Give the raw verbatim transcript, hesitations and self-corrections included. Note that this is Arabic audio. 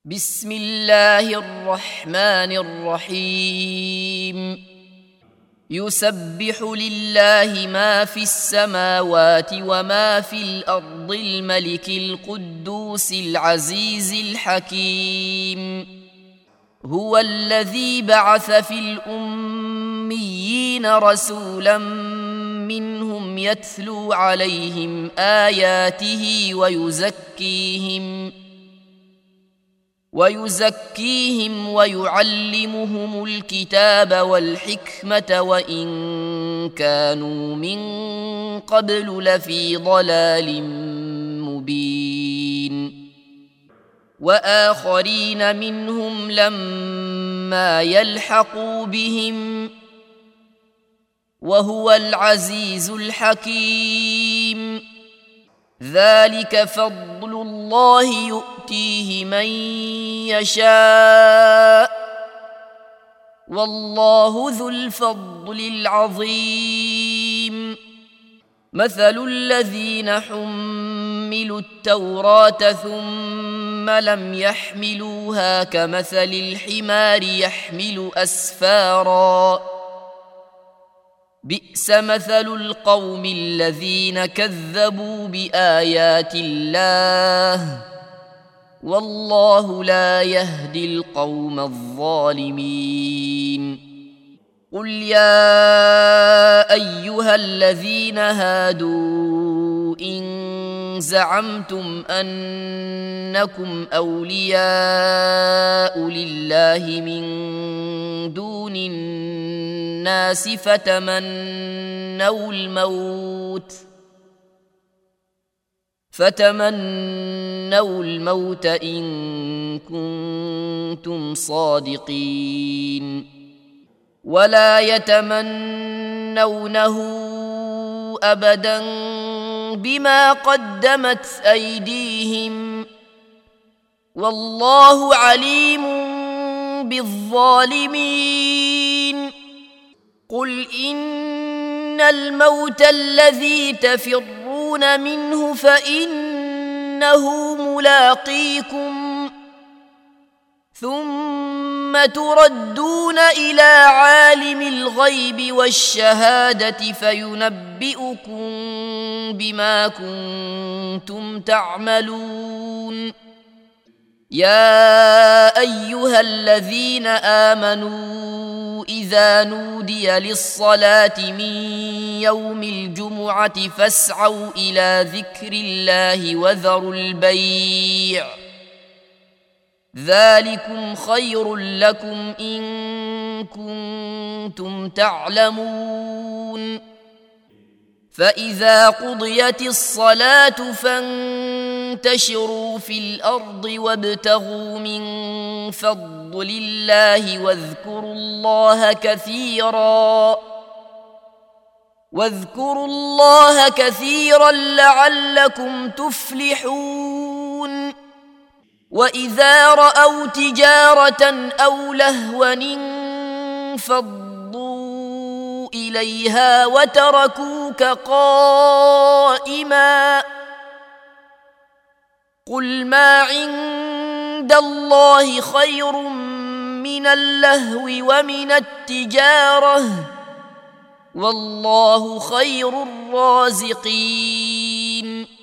بسم الله الرحمن الرحيم يسبح لله ما في السماوات وما في الأرض الملك القدوس العزيز الحكيم هو الذي بعث في الأميين رسولا منهم يتلو عليهم آياته ويزكيهم ويزكيهم ويعلمهم الكتاب والحكمة وإن كانوا من قبل لفي ضلال مبين وآخرين منهم لما يلحقوا بهم وهو العزيز الحكيم ذلك فضل الله يؤتيه من يشاء والله ذو الفضل العظيم مثل الذين حملوا التوراة ثم لم يحملوها كمثل الحمار يحمل أسفاراً بئس مثل القوم الذين كذبوا بآيات الله والله لا يهدي القوم الظالمين قل يا أيها الذين هادوا إن زعمتم أنكم أولياء لله من دون الناس فتمنوا الموت فتمنوا الموت إن كنتم صادقين ولا يتمنونه أبدا بما قدمت أيديهم والله عليم بالظالمين قل إن الموت الذي تفرون منه فإنه ملاقيكم ثم تردون إلى عالم الغيب والشهادة فينبئكم بما كنتم تعملون يا أيها الذين آمنوا إذا نودي للصلاة من يوم الجمعة فاسعوا إلى ذكر الله وذروا البيع ذلكم خير لكم إن كنتم تعلمون فإذا قضيت الصلاة فانتشروا في الأرض وابتغوا من فضل الله واذكروا الله كثيرا واذكروا الله كثيرا لعلكم تفلحون وإذا رأوا تجارة أو لهوا انفضوا إليها وتركوك قائما قل ما عند الله خير من اللهو ومن التجارة والله خير الرازقين